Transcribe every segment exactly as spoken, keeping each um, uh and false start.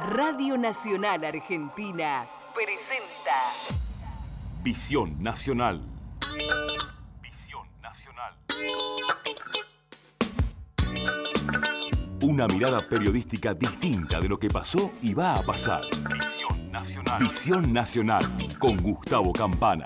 Radio Nacional Argentina presenta Visión Nacional. Visión Nacional. Una mirada periodística distinta de lo que pasó y va a pasar. Visión Nacional. Visión Nacional con Gustavo Campana.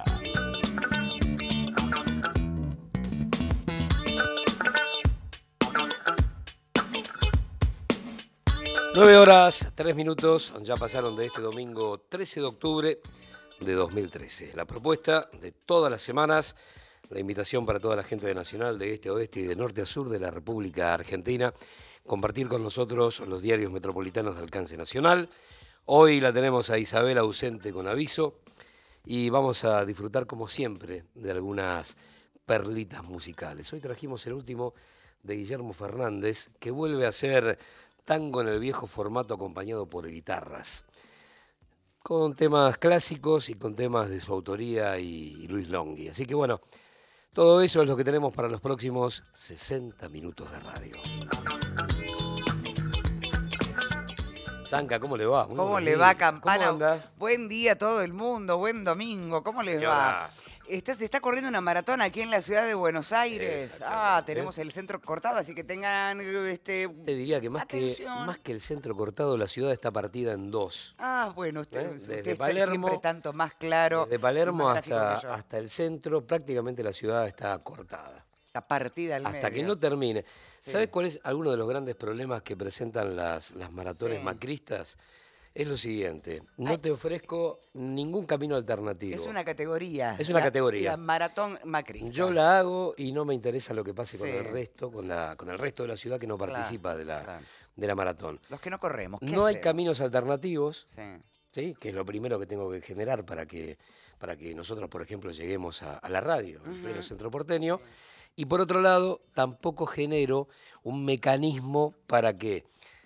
Nueve horas, tres minutos, ya pasaron de este domingo trece de octubre de dos mil trece. La propuesta de todas las semanas, la invitación para toda la gente de Nacional, de este a oeste y de norte a sur de la República Argentina, compartir con nosotros los diarios metropolitanos de alcance nacional. Hoy la tenemos a Isabel ausente con aviso y vamos a disfrutar como siempre de algunas perlitas musicales. Hoy trajimos el último de Guillermo Fernández, que vuelve a ser tango en el viejo formato acompañado por guitarras, con temas clásicos y con temas de su autoría y, y Luis Longhi. Así que bueno, todo eso es lo que tenemos para los próximos sesenta minutos de radio. Zanca, ¿cómo le va? Muy ¿Cómo le días. va, Campana? ¿Cómo anda? Buen día a todo el mundo, buen domingo, ¿cómo les Señora. va? Está, se está corriendo una maratón aquí en la ciudad de Buenos Aires. Exactamente. Ah, tenemos el centro cortado, así que tengan este. Te diría que más, que atención. más que el centro cortado, la ciudad está partida en dos. Ah, bueno, usted, ¿Eh? usted Desde está Palermo- siempre tanto más claro. De Palermo y más gráfico hasta, que yo. hasta el centro, prácticamente la ciudad está cortada. La partida al Hasta que medio. no termine. Sí. ¿Sabes cuál es alguno de los grandes problemas que presentan las, las maratones Sí. macristas? Es lo siguiente, no Ay. te ofrezco ningún camino alternativo. Es una categoría. Es una la- categoría. La maratón macrista. Yo la hago y no me interesa lo que pase con Sí. el resto, con, la, con el resto de la ciudad que no Claro, participa de, la, claro. de la maratón. Los que no corremos. ¿qué No hay hacemos? caminos alternativos, Sí. ¿sí? Que es lo primero que tengo que generar para que, para que nosotros, por ejemplo, lleguemos a, a la radio, en pleno Ujú. centro porteño. Y por otro lado, tampoco genero un mecanismo para que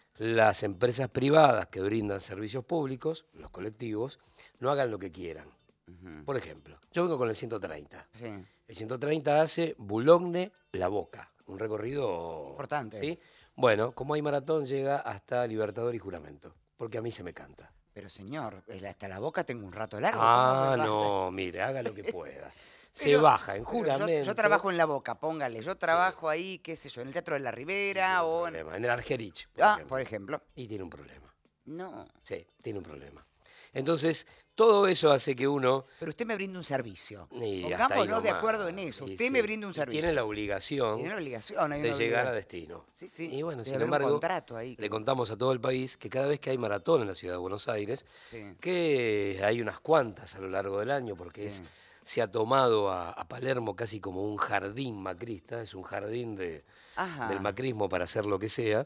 las empresas privadas que brindan servicios públicos, los colectivos, no hagan lo que quieran. Ujú. Por ejemplo, yo vengo con el ciento treinta. Sí. El ciento treinta hace Boulogne-La Boca, un recorrido Importante. ¿sí? Bueno, como hay maratón, llega hasta Libertador y Juramento, porque a mí se me canta. Pero señor, el- hasta la boca tengo un rato largo. Ah, ¿cómo me va? no, mire, haga lo que pueda. Se Pero- baja en pero yo- Juramento. Yo, trabajo en La Boca, póngale. Yo trabajo ahí, qué sé yo, en el Teatro de la Ribera Tiene un o en... problema, en el Argerich, por Ah, ejemplo. por ejemplo. Y tiene un problema. No. Sí, tiene un problema. Entonces, todo eso hace que uno... Pero usted me brinda un servicio. y hasta ahí Pongámonos de nomás. acuerdo en eso. Y Usted sí, me brinda un y servicio. Tiene la obligación Tiene la obligación. Hay de una llegar a obligación. destino. Sí, sí. Y bueno, Debe sin haber un embargo, contrato ahí. le contamos a todo el país que cada vez que hay maratón en la ciudad de Buenos Aires, Sí. que hay unas cuantas a lo largo del año, porque Sí. es, se ha tomado a, a Palermo casi como un jardín macrista, es un jardín de, Ajá. del macrismo para hacer lo que sea.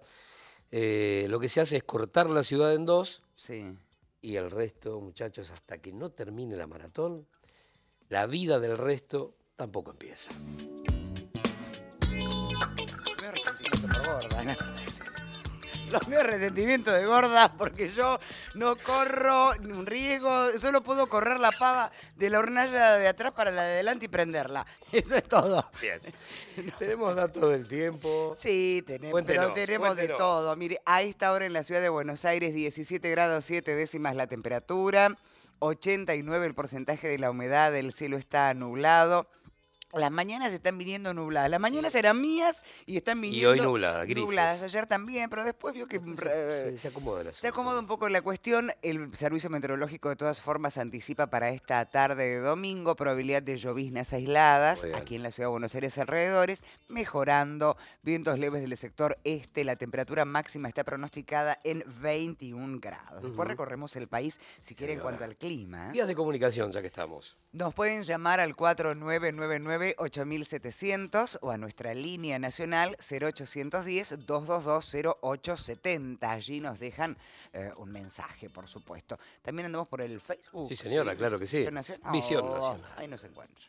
Eh, lo que se hace es cortar la ciudad en dos Sí. y el resto, muchachos, hasta que no termine la maratón, la vida del resto tampoco empieza. Los míos resentimientos por gorda, la verdad es- Los míos resentimientos de gorda porque yo no corro un riesgo, solo puedo correr la pava de la hornalla de atrás para la de adelante y prenderla. Eso es todo. Bien. Tenemos datos del tiempo. Sí, tenemos, Cuéntenos, pero tenemos de cuéntenos. todo. Mire, a esta hora en la ciudad de Buenos Aires, diecisiete grados siete décimas la temperatura, ochenta y nueve el porcentaje de la humedad, el cielo está nublado. Las mañanas están viniendo nubladas. Las mañanas eran mías y están viniendo hoy nubladas, grises. nubladas. Ayer también, pero después vio que... Se, eh, se- se acomoda el se asunto. acomoda un poco la cuestión. El Servicio Meteorológico de todas formas anticipa para esta tarde de domingo probabilidad de lloviznas aisladas Muy bien. aquí en la ciudad de Buenos Aires alrededores, mejorando vientos leves del sector este. La temperatura máxima está pronosticada en veintiún grados. Después Ujú. recorremos el país si quiere en Señora. cuanto al clima. ¿eh? Vías de comunicación, ya que estamos. Nos pueden llamar al cuatro nueve nueve nueve ocho mil setecientos o a nuestra línea nacional cero ochocientos diez, doscientos veintidós, cero ocho setenta. Allí nos dejan eh, un mensaje, por supuesto. También andamos por el Facebook. Sí, señora, claro que sí. Visión Nacional. Visión Oh, Nacional. Ahí nos encuentra.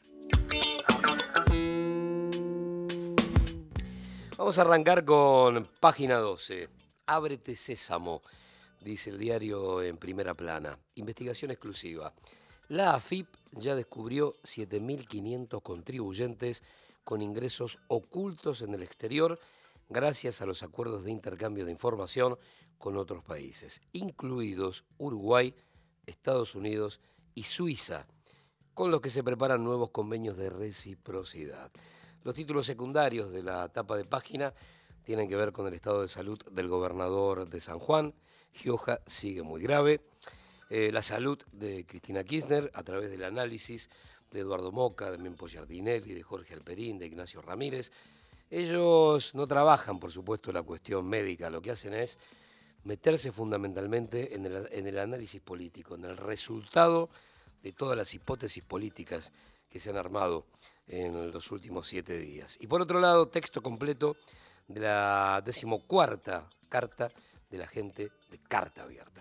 Vamos a arrancar con página doce. Ábrete Sésamo, dice el diario en primera plana. Investigación exclusiva. La A F I P ya descubrió siete mil quinientos contribuyentes con ingresos ocultos en el exterior gracias a los acuerdos de intercambio de información con otros países, incluidos Uruguay, Estados Unidos y Suiza, con los que se preparan nuevos convenios de reciprocidad. Los títulos secundarios de la tapa de página tienen que ver con el estado de salud del gobernador de San Juan. Gioja sigue muy grave. Eh, la salud de Cristina Kirchner a través del análisis de Eduardo Moca, de Mempo Giardinelli, de Jorge Alperín, de Ignacio Ramírez. Ellos no trabajan, por supuesto, la cuestión médica. Lo que hacen es meterse fundamentalmente en el, en el análisis político, en el resultado de todas las hipótesis políticas que se han armado en los últimos siete días. Y por otro lado, texto completo de la decimocuarta carta de la gente de Carta Abierta.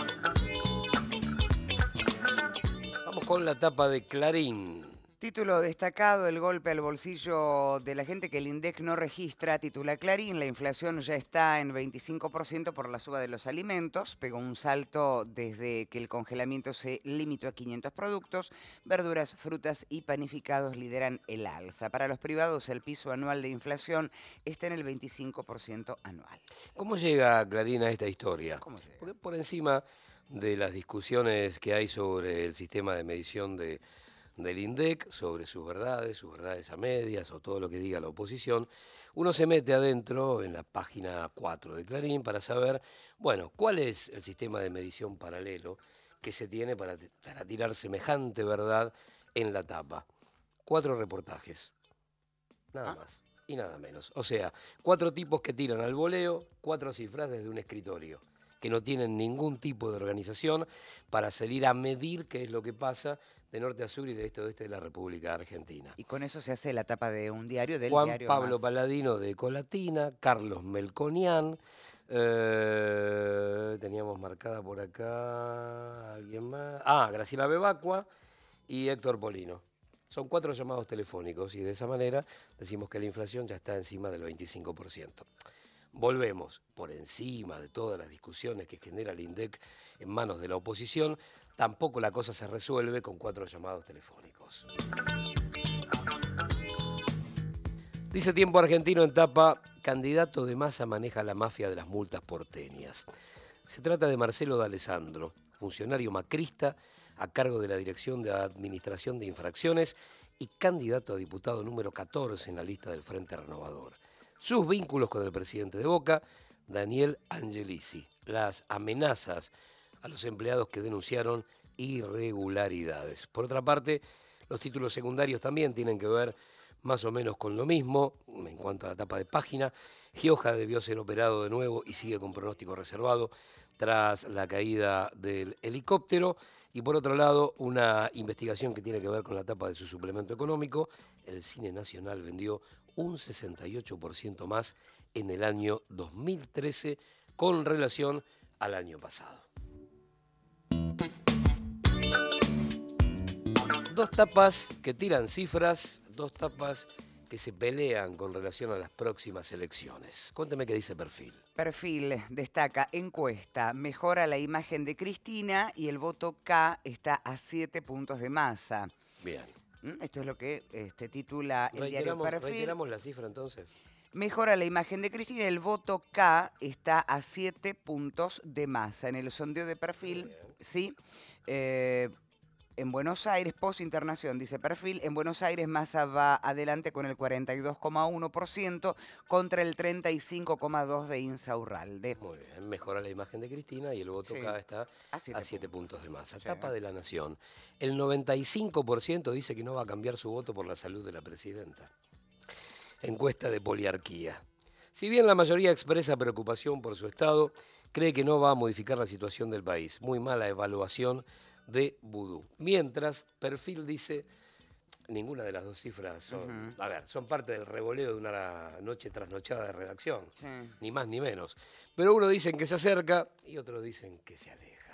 Vamos con la tapa de Clarín. Título destacado: el golpe al bolsillo de la gente que el INDEC no registra. Titula Clarín: la inflación ya está en veinticinco por ciento por la suba de los alimentos. Pegó un salto desde que el congelamiento se limitó a quinientos productos. Verduras, frutas y panificados lideran el alza. Para los privados, el piso anual de inflación está en el veinticinco por ciento anual. ¿Cómo llega Clarín a esta historia? ¿Cómo llega? Porque por encima de las discusiones que hay sobre el sistema de medición de del INDEC, sobre sus verdades, sus verdades a medias o todo lo que diga la oposición, uno se mete adentro en la página cuatro de Clarín para saber, bueno, cuál es el sistema de medición paralelo que se tiene para, para tirar semejante verdad en la tapa. Cuatro reportajes, nada más y nada menos. O sea, cuatro tipos que tiran al voleo cuatro cifras desde un escritorio, que no tienen ningún tipo de organización para salir a medir qué es lo que pasa de norte a sur y de este a oeste de la República Argentina. Y con eso se hace la tapa de un diario, del Juan diario Pablo más... Paladino de Colatina, Carlos Melconian, eh, teníamos marcada por acá alguien más, ah, Graciela Bebacua y Héctor Polino. Son cuatro llamados telefónicos y de esa manera decimos que la inflación ya está encima del veinticinco por ciento. Volvemos, por encima de todas las discusiones que genera el INDEC en manos de la oposición, tampoco la cosa se resuelve con cuatro llamados telefónicos. Dice Tiempo Argentino en tapa: candidato de Massa maneja la mafia de las multas porteñas. Se trata de Marcelo D'Alessandro, funcionario macrista a cargo de la Dirección de Administración de Infracciones y candidato a diputado número catorce en la lista del Frente Renovador. Sus vínculos con el presidente de Boca, Daniel Angelici. Las amenazas a los empleados que denunciaron irregularidades. Por otra parte, los títulos secundarios también tienen que ver más o menos con lo mismo. En cuanto a la tapa de página, Gioja debió ser operado de nuevo y sigue con pronóstico reservado tras la caída del helicóptero. Y por otro lado, una investigación que tiene que ver con la tapa de su suplemento económico. El cine nacional vendió un sesenta y ocho por ciento más en el año dos mil trece con relación al año pasado. Dos tapas que tiran cifras, dos tapas que se pelean con relación a las próximas elecciones. Cuénteme qué dice Perfil. Perfil destaca: encuesta, mejora la imagen de Cristina y el voto K está a siete puntos de Massa. Bien. Esto es lo que este, titula el diario Reiteramos, Perfil. reiteramos la cifra entonces. Mejora la imagen de Cristina, el voto K está a siete puntos de Massa. En el sondeo de Perfil, sí, eh, en Buenos Aires, post internación, dice Perfil, en Buenos Aires Massa va adelante con el cuarenta y dos coma uno por ciento contra el treinta y cinco coma dos por ciento de Insaurralde. Muy bien, mejora la imagen de Cristina y el voto Sí. K está A siete a siete puntos de Massa. Sí. Tapa de La Nación. El noventa y cinco por ciento dice que no va a cambiar su voto por la salud de la presidenta. Encuesta de Poliarquía. Si bien la mayoría expresa preocupación por su estado, cree que no va a modificar la situación del país. Muy mala evaluación de Vudú. Mientras, Perfil dice, ninguna de las dos cifras son, uh-huh. a ver, son parte del revoleo de una noche trasnochada de redacción. Sí. Ni más ni menos. Pero unos dicen que se acerca y otros dicen que se aleja.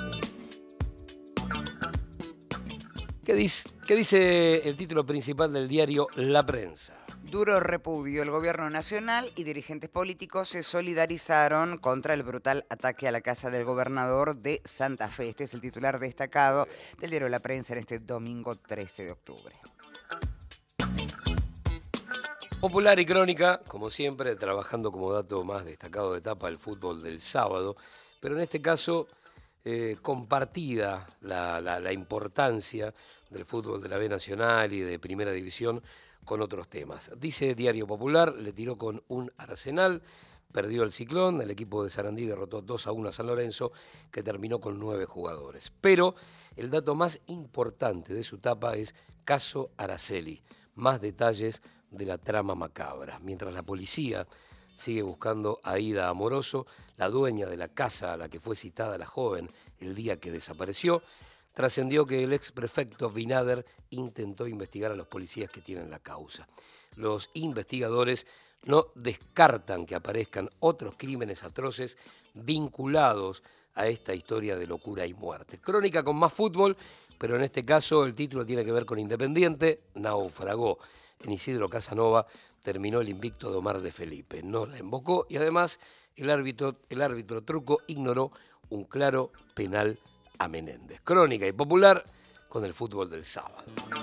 ¿Qué dice, qué dice el título principal del diario La Prensa? Duro repudio. El gobierno nacional y dirigentes políticos se solidarizaron contra el brutal ataque a la casa del gobernador de Santa Fe. Este es el titular destacado del diario La Prensa en este domingo trece de octubre. Popular y Crónica, como siempre, trabajando como dato más destacado de etapa el fútbol del sábado, pero en este caso eh, compartida la, la, la importancia del fútbol de la B Nacional y de Primera División con otros temas. Dice Diario Popular, le tiró con un Arsenal, perdió el Ciclón, el equipo de Sarandí derrotó dos a uno a San Lorenzo, que terminó con nueve jugadores. Pero el dato más importante de su etapa es caso Araceli, más detalles de la trama macabra. Mientras la policía sigue buscando a Aida Amoroso, la dueña de la casa a la que fue citada la joven el día que desapareció, trascendió que el ex prefecto Binader intentó investigar a los policías que tienen la causa. Los investigadores no descartan que aparezcan otros crímenes atroces vinculados a esta historia de locura y muerte. Crónica con más fútbol, pero en este caso el título tiene que ver con Independiente, naufragó. En Isidro Casanova terminó el invicto de Omar de Felipe, no la invocó y además el árbitro, el árbitro Truco ignoró un claro penal a Menéndez. Crónica y Popular con el fútbol del sábado.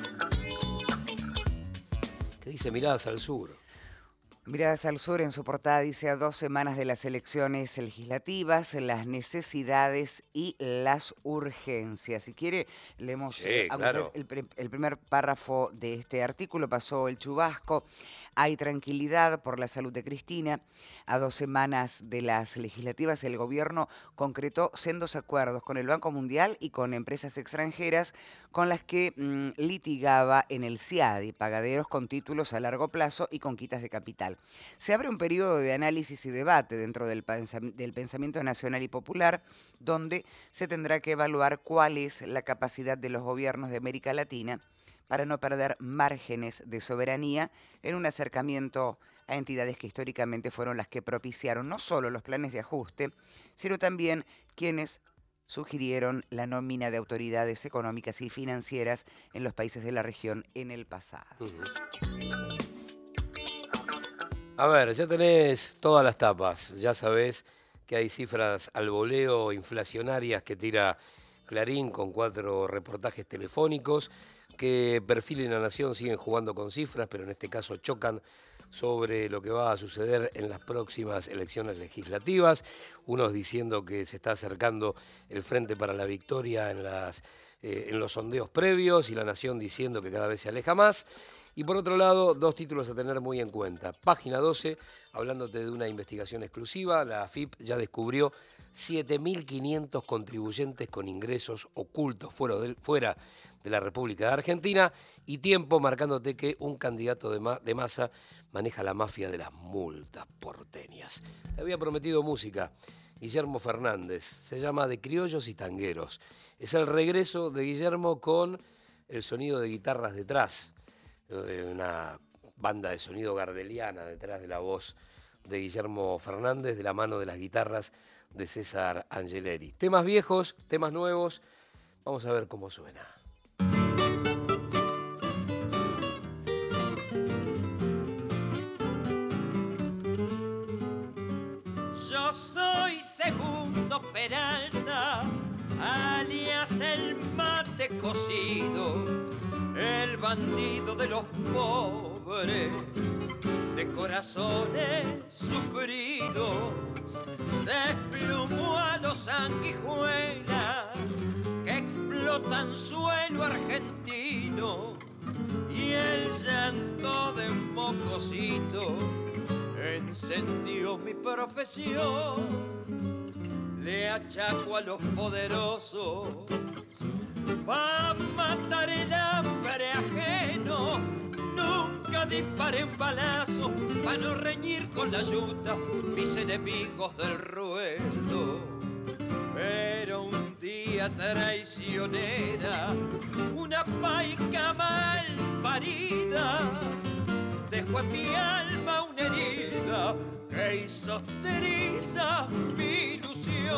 ¿Qué dice Miradas al Sur? Miradas al Sur en su portada dice: a dos semanas de las elecciones legislativas, las necesidades y las urgencias. Si quiere, leemos sí, eh, claro. el, el primer párrafo de este artículo. Pasó el chubasco. Hay tranquilidad por la salud de Cristina. A dos semanas de las legislativas, el gobierno concretó sendos acuerdos con el Banco Mundial y con empresas extranjeras con las que mmm, litigaba en el CIADI, pagaderos con títulos a largo plazo y con quitas de capital. Se abre un periodo de análisis y debate dentro del, pensam- del pensamiento nacional y popular, donde se tendrá que evaluar cuál es la capacidad de los gobiernos de América Latina para no perder márgenes de soberanía en un acercamiento a entidades que históricamente fueron las que propiciaron no solo los planes de ajuste, sino también quienes sugirieron la nómina de autoridades económicas y financieras en los países de la región en el pasado. Uh-huh. A ver, ya tenés todas las tapas, ya sabés que hay cifras al voleo inflacionarias que tira Clarín con cuatro reportajes telefónicos que Perfil y La Nación siguen jugando con cifras, pero en este caso chocan sobre lo que va a suceder en las próximas elecciones legislativas, unos diciendo que se está acercando el Frente para la Victoria en, las, eh, en los sondeos previos y La Nación diciendo que cada vez se aleja más. Y por otro lado, dos títulos a tener muy en cuenta. Página doce, hablándote de una investigación exclusiva, la A F I P ya descubrió siete mil quinientos contribuyentes con ingresos ocultos fuera de, fuera de la República de Argentina, y Tiempo marcándote que un candidato de, ma, de masa maneja la mafia de las multas porteñas. Te había prometido música. Guillermo Fernández, se llama De Criollos y Tangueros. Es el regreso de Guillermo con el sonido de guitarras detrás, de una banda de sonido gardeliana detrás de la voz de Guillermo Fernández, de la mano de las guitarras de César Angeleri. Temas viejos, temas nuevos, vamos a ver cómo suena. Yo soy Segundo Peralta, alias el mate cocido, el bandido de los pobres, de corazones sufridos, desplumo a los sanguijuelas que explotan suelo argentino, y el llanto de un mocosito encendió mi profesión. Le achaco a los poderosos pa' matar el hambre ajeno. Nunca disparé un balazo pa' no reñir con la yuta mis enemigos del ruedo. Pero un día traicionera, una paica mal parida dejó en mi alma una herida que hizo trizas mi ilusión.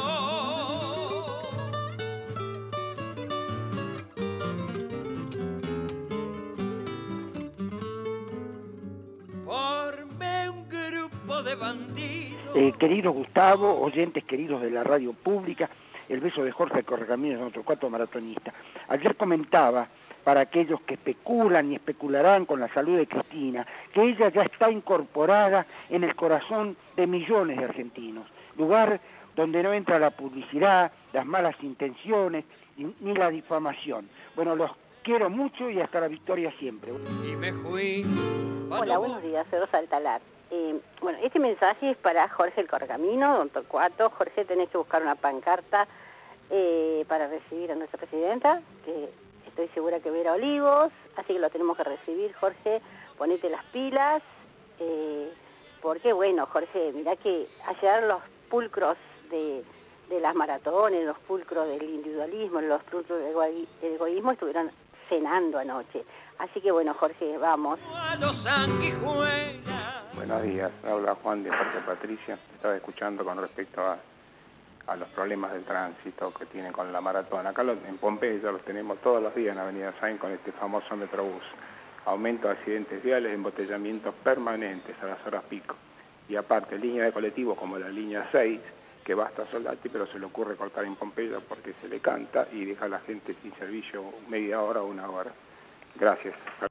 Formé un grupo de bandidos. Eh, querido Gustavo, oyentes queridos de la radio pública, el beso de Jorge Correcaminos, nuestro cuarto maratonista. Ayer comentaba para aquellos que especulan y especularán con la salud de Cristina, que ella ya está incorporada en el corazón de millones de argentinos, lugar donde no entra la publicidad, las malas intenciones ni la difamación. Bueno, los quiero mucho y hasta la victoria siempre. Y me fui. Hola, buenos días, soy Rosa Altalar. Eh, bueno, este mensaje es para Jorge el Correcamino, don Torcuato. Jorge, tenés que buscar una pancarta eh, para recibir a nuestra presidenta, que estoy segura que va a ir a Olivos, así que lo tenemos que recibir, Jorge. Ponete las pilas, eh, porque bueno, Jorge, mirá que ayer los pulcros de, de las maratones, los pulcros del individualismo, los pulcros del, egoí del egoísmo estuvieron cenando anoche. Así que bueno, Jorge, vamos. A los sanguijuelas. Buenos días, habla Juan de Parque Patricia. Estaba escuchando con respecto a, a los problemas del tránsito que tienen con la maratón. Acá los, en Pompeya los tenemos todos los días en Avenida Sainz con este famoso Metrobús. Aumento de accidentes viales, embotellamientos permanentes a las horas pico. Y aparte, línea de colectivos como la línea seis, que va hasta Soldati, pero se le ocurre cortar en Pompeya porque se le canta y deja a la gente sin servicio media hora o una hora. Gracias.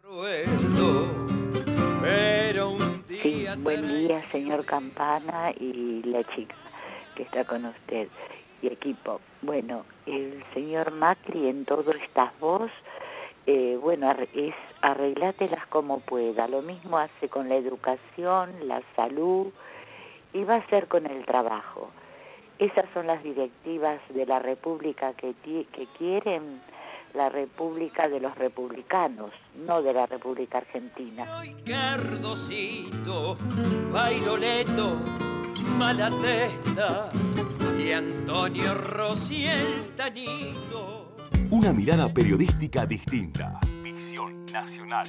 Sí, buen día, señor Campana y la chica que está con usted y equipo. Bueno, el señor Macri en todo estás vos, eh, bueno, es arreglátelas como pueda. Lo mismo hace con la educación, la salud y va a hacer con el trabajo. Esas son las directivas de la República que, que quieren la República de los republicanos, no de la República Argentina. Cardosito, Bailoleto, Malatesta y Antonio Rossi el Tanito. Una mirada periodística distinta. Visión Nacional.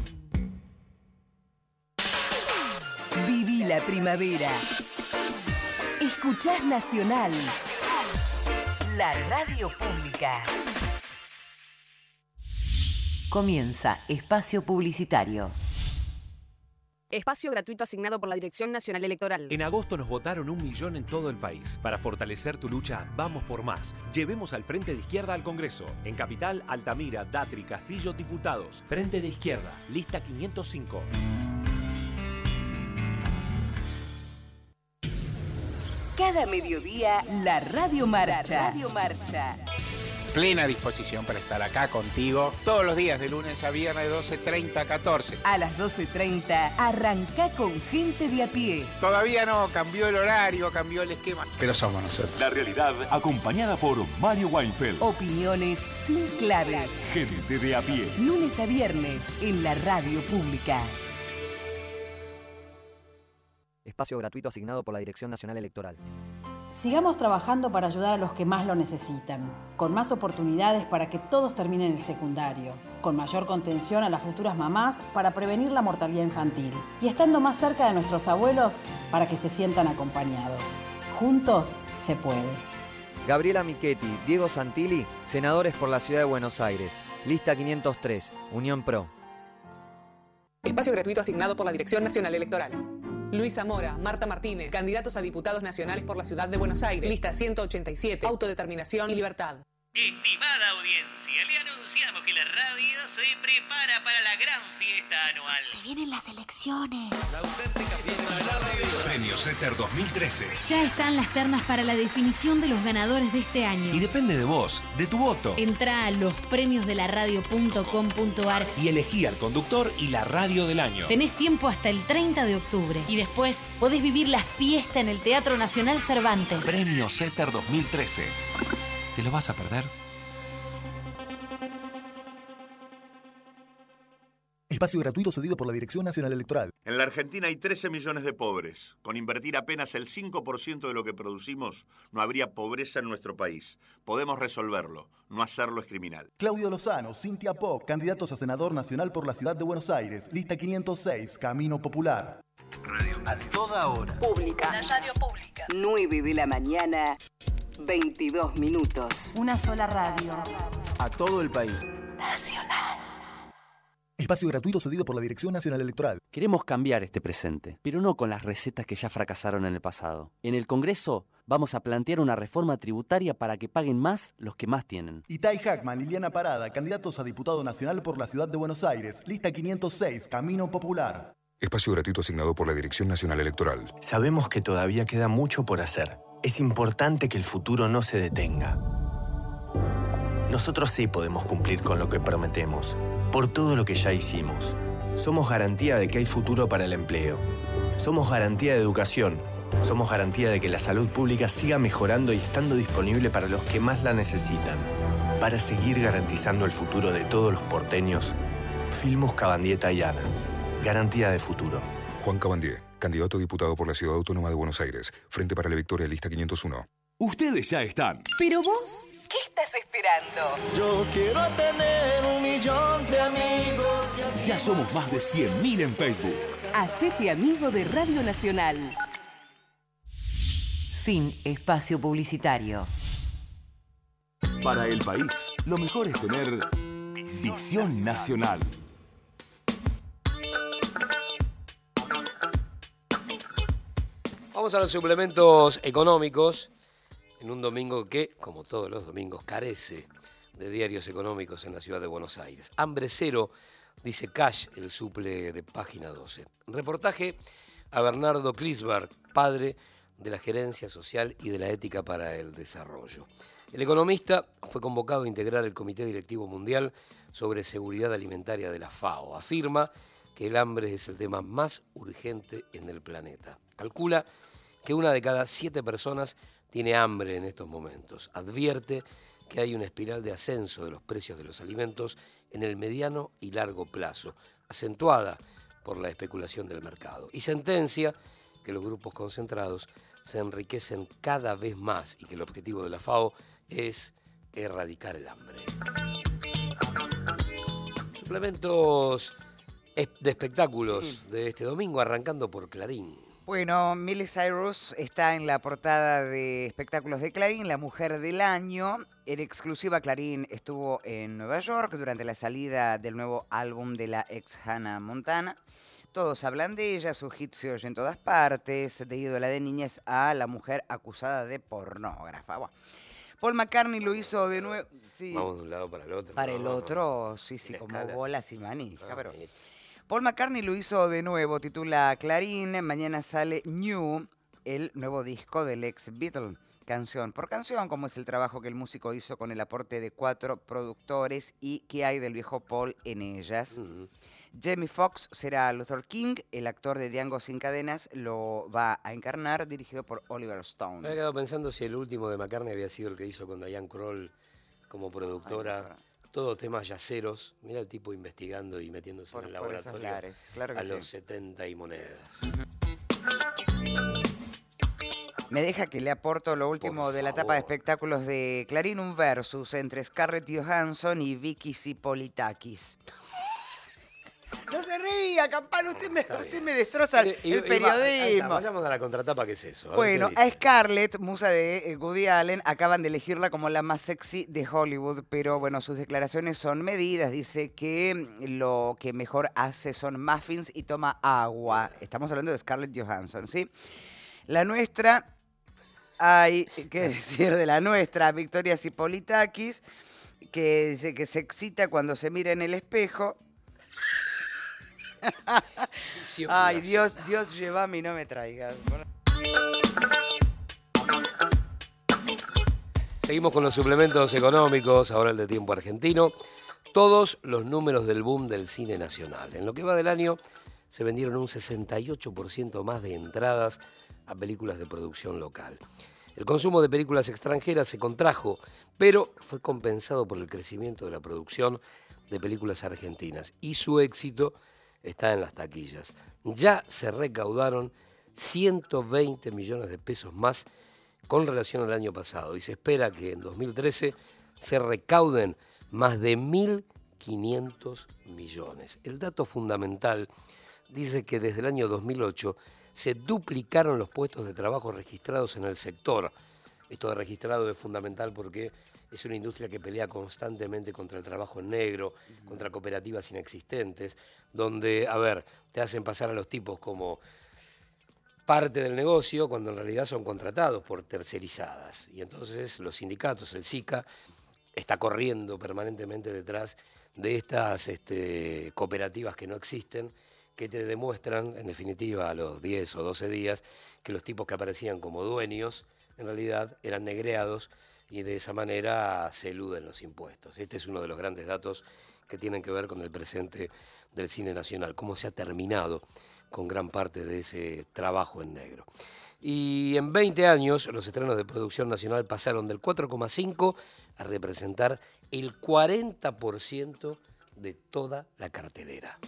Viví la primavera. Escuchás Nacional, la radio pública. Comienza Espacio Publicitario. Espacio gratuito asignado por la Dirección Nacional Electoral. En agosto nos votaron un millón en todo el país. Para fortalecer tu lucha, vamos por más. Llevemos al Frente de Izquierda al Congreso. En Capital, Altamira, Datri, Castillo, Diputados. Frente de Izquierda, lista quinientos cinco. Cada mediodía, la Radio Marcha. Radio Marcha. Plena disposición para estar acá contigo todos los días, de lunes a viernes, de doce treinta a catorce. A las doce treinta, arranca con gente de a pie. Todavía no, cambió el horario, cambió el esquema, pero somos nosotros. La realidad acompañada por Mario Weinfeld. Opiniones sin clave. Gente de a pie. Lunes a viernes en la radio pública. Espacio gratuito asignado por la Dirección Nacional Electoral. Sigamos trabajando para ayudar a los que más lo necesitan, con más oportunidades para que todos terminen el secundario, con mayor contención a las futuras mamás para prevenir la mortalidad infantil y estando más cerca de nuestros abuelos para que se sientan acompañados. Juntos se puede. Gabriela Michetti, Diego Santilli, senadores por la Ciudad de Buenos Aires. Lista quinientos tres, Unión Pro. Espacio gratuito asignado por la Dirección Nacional Electoral. Luis Zamora, Marta Martínez, candidatos a diputados nacionales por la Ciudad de Buenos Aires. Lista ciento ochenta y siete, Autodeterminación y Libertad. Estimada audiencia, le anunciamos que la radio se prepara para la gran fiesta anual. Se vienen las elecciones. La auténtica fiesta de la radio. Premios Éter dos mil trece. Ya están las ternas para la definición de los ganadores de este año. Y depende de vos, de tu voto. Entrá a los premios de la radio punto com punto ar y elegí al conductor y la radio del año. Tenés tiempo hasta el treinta de octubre. Y después podés vivir la fiesta en el Teatro Nacional Cervantes. Premios Éter dos mil trece. ¿Te lo vas a perder? Espacio gratuito cedido por la Dirección Nacional Electoral. En la Argentina hay trece millones de pobres. Con invertir apenas el cinco por ciento de lo que producimos, no habría pobreza en nuestro país. Podemos resolverlo. No hacerlo es criminal. Claudio Lozano, Cintia Poc, candidatos a senador nacional por la Ciudad de Buenos Aires. Lista quinientos seis, Camino Popular. Radio a toda hora. Pública. La radio pública. nueve de la mañana, veintidós minutos. Una sola radio. A todo el país. Nacional. Espacio gratuito cedido por la Dirección Nacional Electoral. Queremos cambiar este presente, pero no con las recetas que ya fracasaron en el pasado. En el Congreso vamos a plantear una reforma tributaria para que paguen más los que más tienen. Itay Hackman, Liliana Parada, candidatos a diputado nacional por la Ciudad de Buenos Aires. Lista quinientos seis, Camino Popular. Espacio gratuito asignado por la Dirección Nacional Electoral. Sabemos que todavía queda mucho por hacer. Es importante que el futuro no se detenga. Nosotros sí podemos cumplir con lo que prometemos, por todo lo que ya hicimos. Somos garantía de que hay futuro para el empleo. Somos garantía de educación. Somos garantía de que la salud pública siga mejorando y estando disponible para los que más la necesitan. Para seguir garantizando el futuro de todos los porteños, Filmus Cabandieta y Ana. Garantía de futuro. Juan Cabandier, candidato a diputado por la Ciudad Autónoma de Buenos Aires. Frente para la Victoria, lista quinientos uno. Ustedes ya están. Pero vos, ¿qué estás esperando? Yo quiero tener un millón de amigos. Ya somos más de cien mil en Facebook. Hacete amigo de Radio Nacional. Fin espacio publicitario. Para el país, lo mejor es tener Visión Nacional. Vamos a los suplementos económicos en un domingo que, como todos los domingos, carece de diarios económicos en la ciudad de Buenos Aires. Hambre cero, dice Cash, el suple de Página doce. Reportaje a Bernardo Klisberg, padre de la Gerencia Social y de la Ética para el Desarrollo. El economista fue convocado a integrar el Comité Directivo Mundial sobre Seguridad Alimentaria de la FAO. Afirma que el hambre es el tema más urgente en el planeta. Calcula que una de cada siete personas tiene hambre en estos momentos. Advierte que hay una espiral de ascenso de los precios de los alimentos en el mediano y largo plazo, acentuada por la especulación del mercado. Y sentencia que los grupos concentrados se enriquecen cada vez más y que el objetivo de la FAO es erradicar el hambre. Suplementos de espectáculos de este domingo, arrancando por Clarín. Bueno, Miley Cyrus está en la portada de espectáculos de Clarín, la mujer del año. En exclusiva, Clarín estuvo en Nueva York durante la salida del nuevo álbum de la ex Hannah Montana. Todos hablan de ella, su hit se oye en todas partes, de ídola de niñez a la mujer acusada de pornógrafa. Bueno, Paul McCartney lo hizo de nuevo. Sí, vamos de un lado para el otro. para no, el no, otro, no. sí, sí, En como escalas. bolas y manija. Ah, pero... bien. Paul McCartney lo hizo de nuevo, titula Clarín, mañana sale New, el nuevo disco del ex Beatle, canción por canción, como es el trabajo que el músico hizo con el aporte de cuatro productores y que hay del viejo Paul en ellas. Mm. Jamie Foxx será Luther King, el actor de Django sin cadenas lo va a encarnar, dirigido por Oliver Stone. Me he quedado pensando si el último de McCartney había sido el que hizo con Diane Kroll como productora. Ay, todos temas yaceros. Mira el tipo investigando y metiéndose por, en el por esos laboratorio lares, claro que a sí. los setenta y monedas. Me deja que le aporto lo último Por de la favor. etapa de espectáculos de Clarín, un versus entre Scarlett Johansson y Vicky Zipolitakis. No se ría, Campana, usted me, usted me destroza el, Y- y- el y va- ahí periodismo. está, vayamos a la contratapa, ¿qué es eso? A ver Bueno, qué dice. a Scarlett, musa de eh, Woody Allen, acaban de elegirla como la más sexy de Hollywood, pero bueno, sus declaraciones son medidas. Dice que lo que mejor hace son muffins y toma agua. Estamos hablando de Scarlett Johansson, ¿sí? La nuestra, hay que decir de la nuestra, Victoria Zipolitakis, que dice que se excita cuando se mira en el espejo. Ay, Dios, Dios, llévame y no me traigas. Seguimos con los suplementos económicos, ahora el de tiempo argentino. Todos los números del boom del cine nacional. En lo que va del año se vendieron un sesenta y ocho por ciento más de entradas a películas de producción local. El consumo de películas extranjeras se contrajo, pero fue compensado por el crecimiento de la producción de películas argentinas y su éxito está en las taquillas. Ya se recaudaron ciento veinte millones de pesos más con relación al año pasado y se espera que en dos mil trece se recauden más de mil quinientos millones. El dato fundamental dice que desde el año dos mil ocho se duplicaron los puestos de trabajo registrados en el sector. Esto de registrado es fundamental porque es una industria que pelea constantemente contra el trabajo en negro, contra cooperativas inexistentes, donde, a ver, te hacen pasar a los tipos como parte del negocio cuando en realidad son contratados por tercerizadas. Y entonces los sindicatos, el SICA, está corriendo permanentemente detrás de estas este, cooperativas que no existen, que te demuestran, en definitiva, a los diez o doce días, que los tipos que aparecían como dueños, en realidad eran negreados y de esa manera se eluden los impuestos. Este es uno de los grandes datos que tienen que ver con el presente del cine nacional, cómo se ha terminado con gran parte de ese trabajo en negro. Y en veinte años los estrenos de producción nacional pasaron del cuatro coma cinco a representar el cuarenta por ciento de toda la cartelera.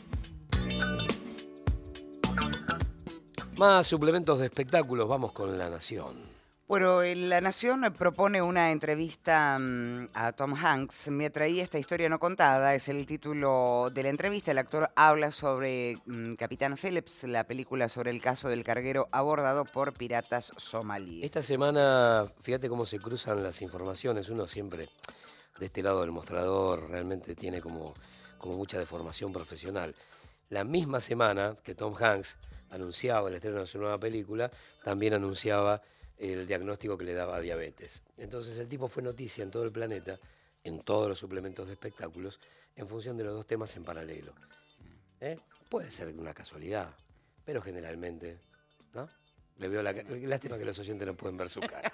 Más suplementos de espectáculos, vamos con La Nación. Bueno, La Nación propone una entrevista um, a Tom Hanks. Me atraía esta historia no contada, es el título de la entrevista. El actor habla sobre um, Capitán Phillips, la película sobre el caso del carguero abordado por piratas somalíes. Esta semana, fíjate cómo se cruzan las informaciones. Uno siempre, de este lado del mostrador, realmente tiene como, como mucha deformación profesional. La misma semana que Tom Hanks anunciaba el estreno de su nueva película, también anunciaba el diagnóstico que le daba diabetes. Entonces el tipo fue noticia en todo el planeta, en todos los suplementos de espectáculos, en función de los dos temas en paralelo. ¿Eh? Puede ser una casualidad, pero generalmente, ¿no? Le veo la lástima que los oyentes no pueden ver su cara.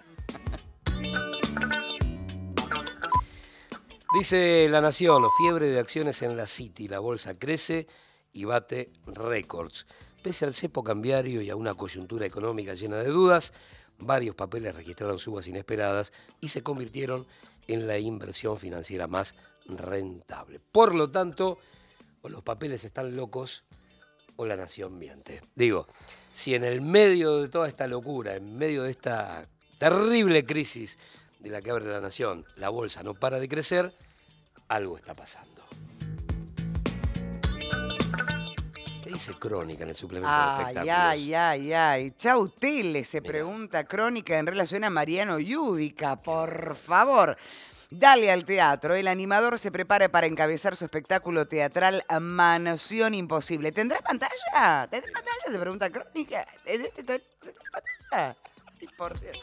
Dice La Nación, fiebre de acciones en la City, la bolsa crece y bate récords. Pese al cepo cambiario y a una coyuntura económica llena de dudas, varios papeles registraron subas inesperadas y se convirtieron en la inversión financiera más rentable. Por lo tanto, o los papeles están locos o la nación miente. Digo, si en el medio de toda esta locura, en medio de esta terrible crisis de la que abre la nación, la bolsa no para de crecer, algo está pasando. ¿Qué dice Crónica en el suplemento de Ay, espectáculos? ay, ay, ay. Chautele se pregunta Crónica en relación a Mariano Yudica, por favor. Dale al teatro. El animador se prepara para encabezar su espectáculo teatral Mansión Imposible. ¿Tendrá pantalla? ¿Tendrá pantalla? Se pregunta Crónica. ¿Tendrá pantalla? Por Dios.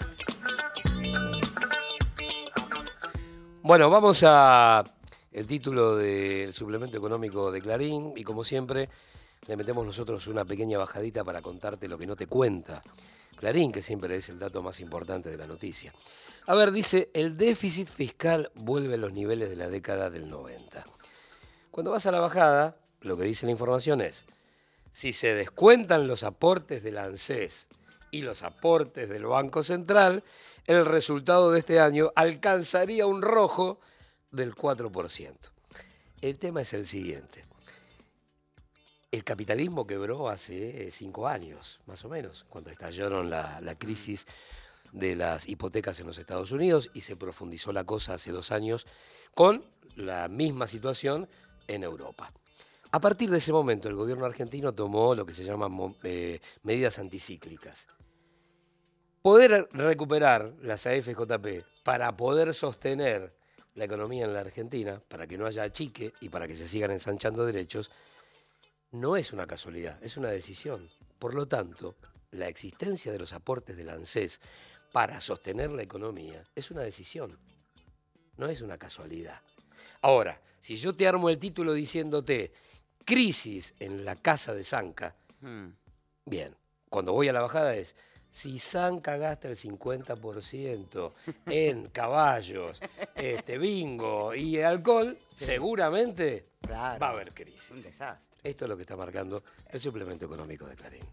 Bueno, vamos a el título del suplemento económico de Clarín y como siempre le metemos nosotros una pequeña bajadita para contarte lo que no te cuenta Clarín, que siempre es el dato más importante de la noticia. A ver, dice, el déficit fiscal vuelve a los niveles de la década del noventa. Cuando vas a la bajada, lo que dice la información es, si se descuentan los aportes del ANSES y los aportes del Banco Central, el resultado de este año alcanzaría un rojo del cuatro por ciento. El tema es el siguiente. El capitalismo quebró hace cinco años, más o menos, cuando estallaron la, la crisis de las hipotecas en los Estados Unidos y se profundizó la cosa hace dos años con la misma situación en Europa. A partir de ese momento, el gobierno argentino tomó lo que se llaman eh, medidas anticíclicas. Poder recuperar las A F J P para poder sostener la economía en la Argentina, para que no haya achique y para que se sigan ensanchando derechos, no es una casualidad, es una decisión. Por lo tanto, la existencia de los aportes del ANSES para sostener la economía es una decisión, no es una casualidad. Ahora, si yo te armo el título diciéndote crisis en la casa de Zanca, hmm. bien, cuando voy a la bajada es, si Zanca gasta el cincuenta por ciento en caballos, este, bingo y alcohol, sí. seguramente claro. va a haber crisis. Un desastre. Esto es lo que está marcando el suplemento económico de Clarín.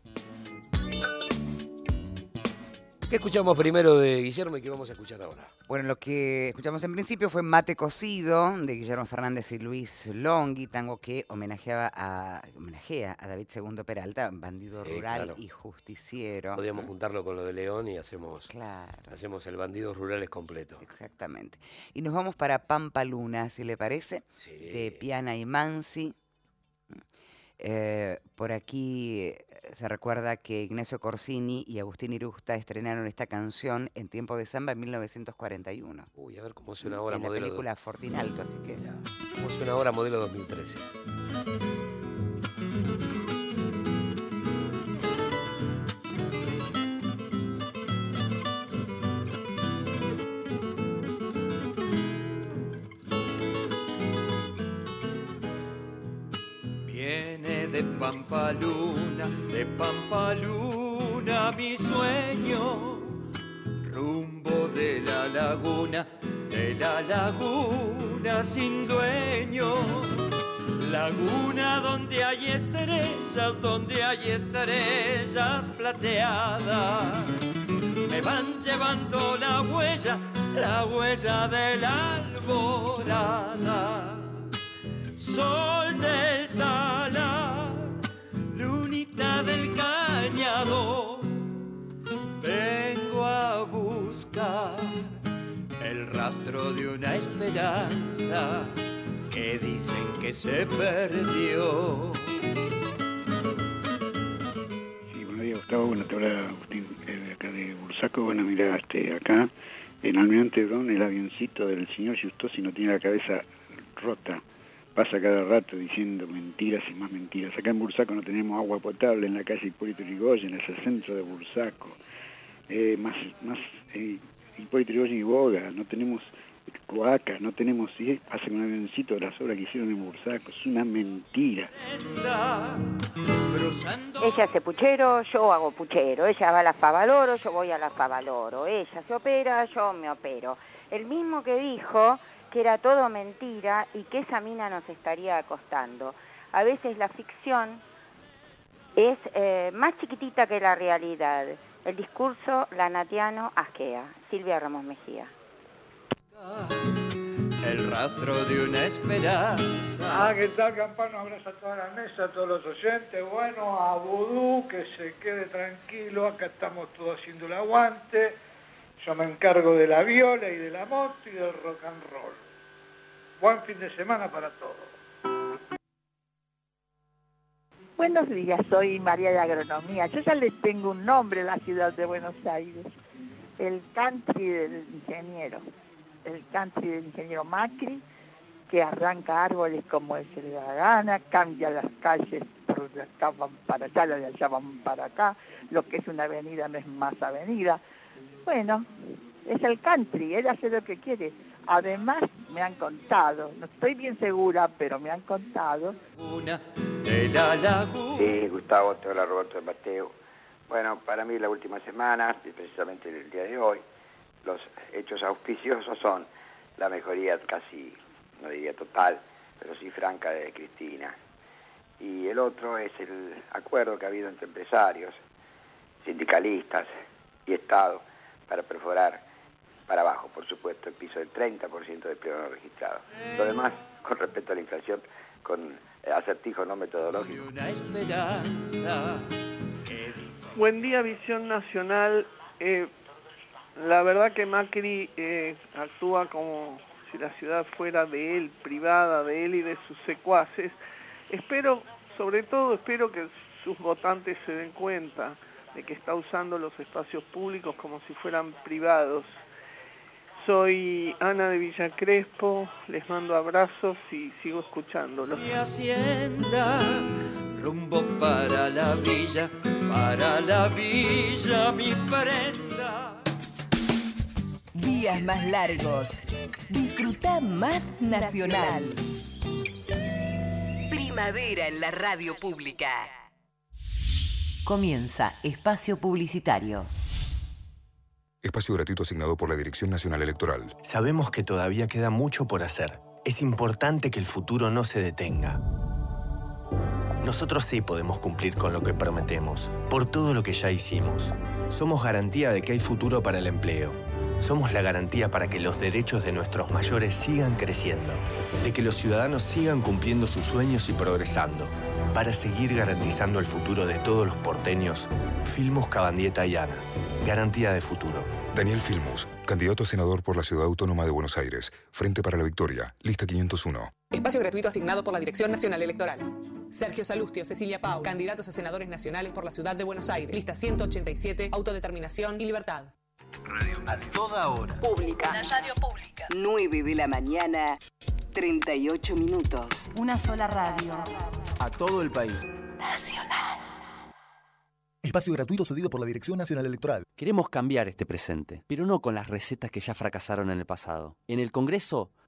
¿Qué escuchamos primero de Guillermo y qué vamos a escuchar ahora? Bueno, lo que escuchamos en principio fue Mate Cocido, de Guillermo Fernández y Luis Longhi, tango que homenajeaba a, homenajea a David Segundo Peralta, bandido sí, rural claro. y justiciero. Podríamos juntarlo con lo de León y hacemos, claro. hacemos el Bandidos Rurales completo. Exactamente. Y nos vamos para Pampa Luna, si le parece, sí. de Piana y Mansi. Eh, por aquí se recuerda que Ignacio Corsini y Agustín Irusta estrenaron esta canción en tiempo de samba en mil novecientos cuarenta y uno. Uy, a ver cómo suena ahora en modelo. la película do... Fortinalto, así que... ¿Cómo suena ahora modelo dos mil trece? de Pampaluna, de Pampaluna mi sueño, rumbo de la laguna, de la laguna sin dueño. Laguna donde hay estrellas, donde hay estrellas plateadas. Me van llevando la huella, la huella de la alborada. Sol del talar, lunita del cañado, vengo a buscar el rastro de una esperanza que dicen que se perdió. Sí, buenos días, Gustavo. Bueno, te habla Agustín eh, de acá de Bursaco. Bueno, mira, este, acá en Almirante Brown el avioncito del señor Giustosi no tiene la cabeza rota. Pasa cada rato diciendo mentiras y más mentiras. Acá en Bursaco no tenemos agua potable en la calle Hipólito Yrigoyen, en el centro de Bursaco. Eh, más más eh, Hipólito Yrigoyen y Boga, no tenemos cloacas, no tenemos, sí, hacen un avioncito de las obras que hicieron en Bursaco, es una mentira. Ella hace puchero, yo hago puchero, ella va a la Favaloro, yo voy a la Favaloro, ella se opera, yo me opero. El mismo que dijo que era todo mentira y que esa mina nos estaría acostando. A veces la ficción es eh, más chiquitita que la realidad. El discurso lanatiano asquea. Silvia Ramos Mejía. El rastro de una esperanza. Ah, ¿qué tal, Campano? Abrazo a toda la mesa, a todos los oyentes. Bueno, a Vudú, que se quede tranquilo. Acá estamos todos haciendo el aguante. Yo me encargo de la viola y de la moto y del rock and roll. Buen fin de semana para todos. Buenos días, soy María de Agronomía. Yo ya les tengo un nombre en la ciudad de Buenos Aires. El country del ingeniero. El country del ingeniero Macri, que arranca árboles como se le da la gana, cambia las calles, por de acá van para allá, las de allá van para acá, lo que es una avenida no es más avenida. Bueno, es el country, él hace lo que quiere. Además, me han contado, no estoy bien segura, pero me han contado. Sí, Gustavo, te habla Roberto de Mateo. Bueno, para mí la última semana, y precisamente el día de hoy, los hechos auspiciosos son la mejoría casi, no diría total, pero sí franca de Cristina. Y el otro es el acuerdo que ha habido entre empresarios, sindicalistas y Estado para perforar para abajo, por supuesto, el piso del treinta por ciento de empleo no registrado. Lo demás, con respecto a la inflación, con acertijo no metodológico. Una esperanza. Buen día, Visión Nacional. Eh, la verdad que Macri eh, actúa como si la ciudad fuera de él, privada de él y de sus secuaces. Espero, sobre todo, espero que sus votantes se den cuenta de que está usando los espacios públicos como si fueran privados. Soy Ana de Villa Crespo, les mando abrazos y sigo escuchándolos. Mi hacienda, rumbo para la villa, para la villa mi prenda. Días más largos. Disfruta más nacional. Primavera en la radio pública. Comienza Espacio Publicitario. Espacio gratuito asignado por la Dirección Nacional Electoral. Sabemos que todavía queda mucho por hacer. Es importante que el futuro no se detenga. Nosotros sí podemos cumplir con lo que prometemos, por todo lo que ya hicimos. Somos garantía de que hay futuro para el empleo. Somos la garantía para que los derechos de nuestros mayores sigan creciendo, de que los ciudadanos sigan cumpliendo sus sueños y progresando. Para seguir garantizando el futuro de todos los porteños, Filmus Cabandieta y Ana. Garantía de futuro. Daniel Filmus, candidato a senador por la Ciudad Autónoma de Buenos Aires. Frente para la Victoria, lista quinientos uno. Espacio gratuito asignado por la Dirección Nacional Electoral. Sergio Salustio, Cecilia Pau, candidatos a senadores nacionales por la Ciudad de Buenos Aires. Lista ciento ochenta y siete, autodeterminación y libertad. Radio a toda hora. Pública. La radio pública. nueve de la mañana, treinta y ocho minutos. Una sola radio. A todo el país. Nacional. Espacio gratuito cedido por la Dirección Nacional Electoral. Queremos cambiar este presente, pero no con las recetas que ya fracasaron en el pasado. En el Congreso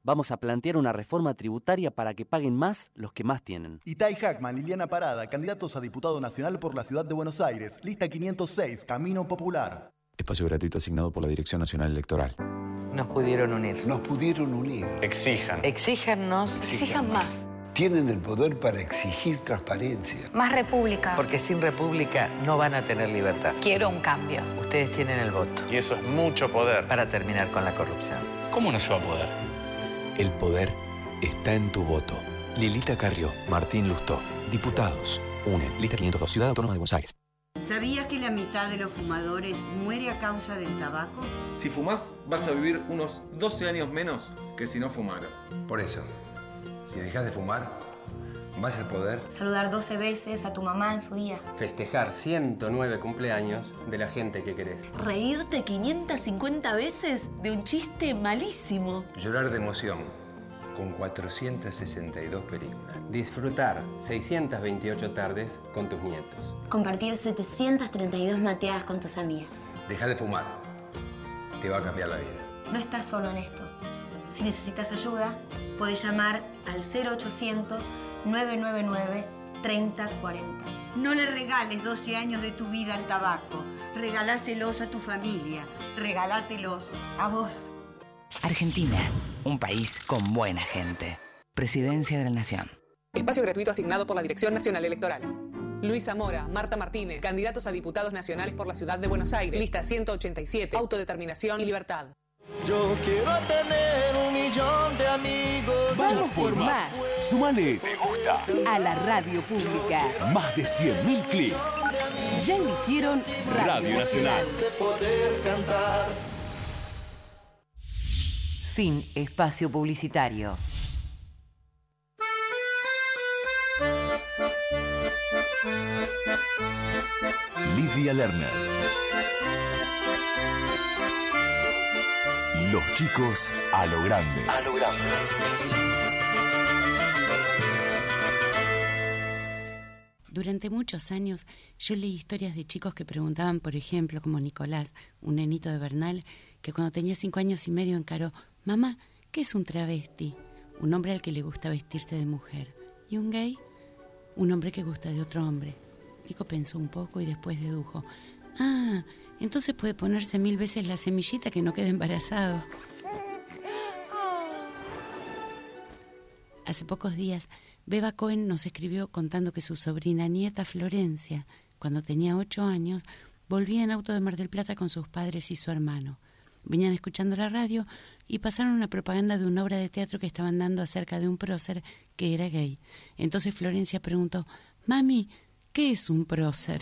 vamos a plantear una reforma tributaria para que paguen más los que más tienen. Itay Hackman, Liliana Parada, candidatos a diputado nacional por la Ciudad de Buenos Aires, lista quinientos seis, Camino Popular. Espacio gratuito asignado por la Dirección Nacional Electoral. Nos pudieron unir. Nos pudieron unir. Exijan. Exíjanos. Exijan más. Tienen el poder para exigir transparencia. Más república. Porque sin república no van a tener libertad. Quiero un cambio. Ustedes tienen el voto. Y eso es mucho poder. Para terminar con la corrupción. ¿Cómo no se va a poder? El poder está en tu voto. Lilita Carrió, Martín Lustó. Diputados. UNE. Lista quinientos dos. Ciudad Autónoma de Buenos Aires. ¿Sabías que la mitad de los fumadores muere a causa del tabaco? Si fumás, vas a vivir unos doce años menos que si no fumaras. Por eso, si dejas de fumar, vas a poder saludar doce veces a tu mamá en su día. Festejar ciento nueve cumpleaños de la gente que querés. Reírte quinientas cincuenta veces de un chiste malísimo. llorar de emoción con cuatrocientas sesenta y dos películas. Disfrutar seiscientas veintiocho tardes con tus nietos. Compartir setecientas treinta y dos mateadas con tus amigas. Deja de fumar. Te va a cambiar la vida. No estás solo en esto. Si necesitas ayuda, podés llamar al cero ochocientos, nueve nueve nueve, treinta cuarenta. No le regales doce años de tu vida al tabaco. Regaláselos a tu familia. Regalátelos a vos. Argentina, un país con buena gente. Presidencia de la Nación. Espacio gratuito asignado por la Dirección Nacional Electoral. Luis Zamora, Marta Martínez, candidatos a diputados nacionales por la Ciudad de Buenos Aires. Lista ciento ochenta y siete, autodeterminación y libertad. Yo quiero tener un millón de amigos. Vamos por más. Sumale te gusta a la radio pública. Más de cien mil clics. Ya eligieron Radio, radio Nacional. De poder cantar. Fin espacio publicitario. Lidia Lerner. Los chicos a lo grande. A lo grande. Durante muchos años yo leí historias de chicos que preguntaban, por ejemplo, como Nicolás, un nenito de Bernal, que cuando tenía cinco años y medio encaró: mamá, ¿qué es un travesti? Un hombre al que le gusta vestirse de mujer. ¿Y un gay? Un hombre que gusta de otro hombre. Nico pensó un poco y después dedujo: ah, entonces puede ponerse mil veces la semillita que no quede embarazado. Hace pocos días, Beba Cohen nos escribió contando que su sobrina nieta Florencia, cuando tenía ocho años, volvía en auto de Mar del Plata con sus padres y su hermano. Venían escuchando la radio y pasaron una propaganda de una obra de teatro que estaban dando acerca de un prócer que era gay. Entonces Florencia preguntó: mami, ¿qué es un prócer?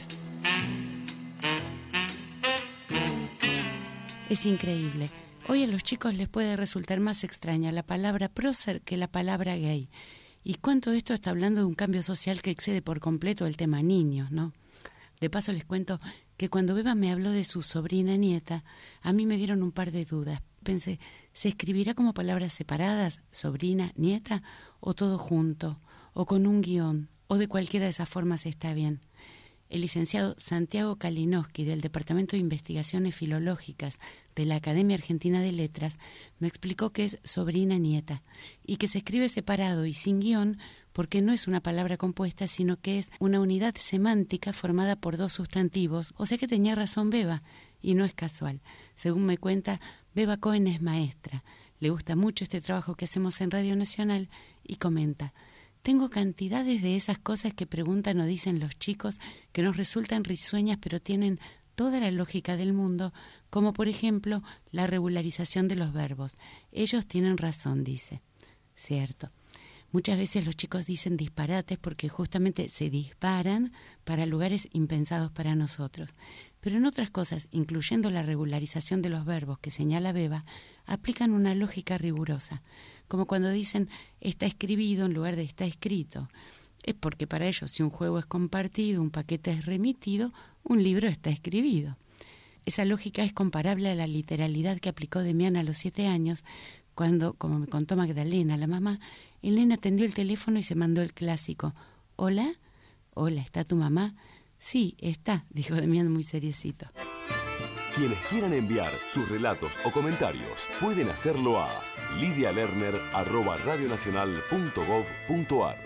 Es increíble. Hoy a los chicos les puede resultar más extraña la palabra prócer que la palabra gay. Y cuánto esto está hablando de un cambio social que excede por completo el tema niños, ¿no? De paso les cuento que cuando Beba me habló de su sobrina nieta, a mí me dieron un par de dudas. Pensé, ¿se escribirá como palabras separadas, sobrina, nieta, o todo junto, o con un guión, o de cualquiera de esas formas está bien? El licenciado Santiago Kalinowski, del Departamento de Investigaciones Filológicas de la Academia Argentina de Letras, me explicó que es sobrina-nieta y que se escribe separado y sin guión porque no es una palabra compuesta, sino que es una unidad semántica formada por dos sustantivos, o sea que tenía razón Beba, y no es casual. Según me cuenta, Beba Cohen es maestra, le gusta mucho este trabajo que hacemos en Radio Nacional y comenta: tengo cantidades de esas cosas que preguntan o dicen los chicos que nos resultan risueñas pero tienen toda la lógica del mundo, como por ejemplo la regularización de los verbos. Ellos tienen razón, dice. Cierto. Muchas veces los chicos dicen disparates porque justamente se disparan para lugares impensados para nosotros. Pero en otras cosas, incluyendo la regularización de los verbos que señala Beba, aplican una lógica rigurosa. Como cuando dicen está escribido en lugar de está escrito. Es porque para ellos si un juego es compartido, un paquete es remitido, un libro está escribido. Esa lógica es comparable a la literalidad que aplicó Demián a los siete años, cuando, como me contó Magdalena, la mamá, el nene atendió el teléfono y se mandó el clásico: ¿hola? ¿Hola, está tu mamá? Sí, está, dijo Demián muy seriecito. Quienes quieran enviar sus relatos o comentarios pueden hacerlo a lidia lerner arroba radionacional punto gov punto ar.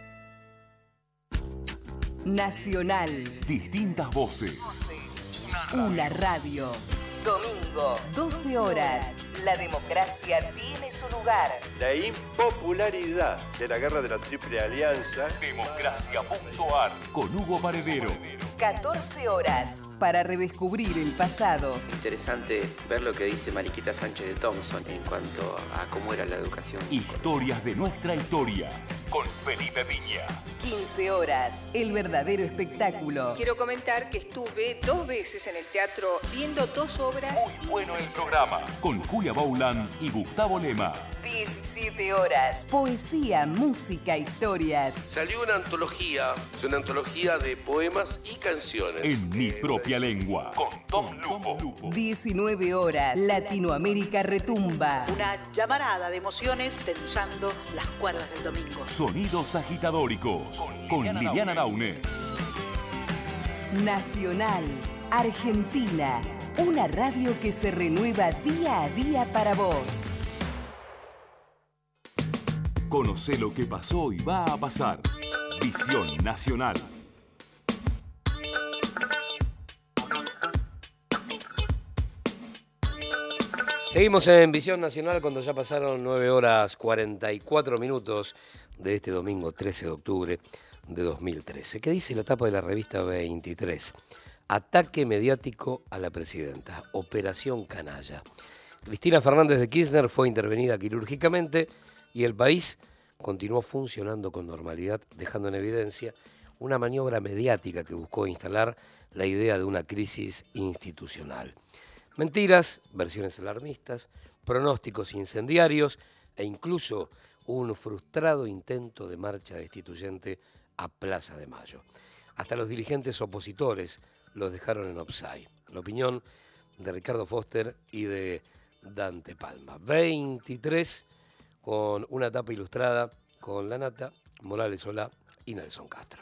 Nacional. Distintas voces. Una radio. Domingo, doce horas. La democracia tiene su lugar. La impopularidad de la guerra de la Triple Alianza. Democracia punto ar con Hugo Paredero. catorce horas para redescubrir el pasado. Interesante ver lo que dice Mariquita Sánchez de Thompson en cuanto a cómo era la educación. Historias de nuestra historia con Felipe Piña. quince horas, el verdadero espectáculo. Quiero comentar que estuve dos veces en el teatro viendo dos obras. Muy bueno el programa con Julia Boulan y Gustavo Lema. diecisiete horas, poesía, música, historias. Salió una antología, es una antología de poemas y canciones. En mi propia lengua, con Tom Lupo. diecinueve horas, Latinoamérica retumba. Una llamarada de emociones tensando las cuerdas del domingo. Sonidos agitadóricos con Liliana Daunes. Nacional, Argentina. Una radio que se renueva día a día para vos. Conoce lo que pasó y va a pasar. Visión Nacional. Seguimos en Visión Nacional cuando ya pasaron nueve horas cuarenta y cuatro minutos de este domingo trece de octubre de dos mil trece. ¿Qué dice la tapa de la revista veintitrés? Ataque mediático a la presidenta. Operación Canalla. Cristina Fernández de Kirchner fue intervenida quirúrgicamente y el país continuó funcionando con normalidad, dejando en evidencia una maniobra mediática que buscó instalar la idea de una crisis institucional. Mentiras, versiones alarmistas, pronósticos incendiarios e incluso un frustrado intento de marcha destituyente a Plaza de Mayo. Hasta los dirigentes opositores los dejaron en offside. La opinión de Ricardo Foster y de Dante Palma. veintitrés con una tapa ilustrada con La Nata, Morales Solá y Nelson Castro.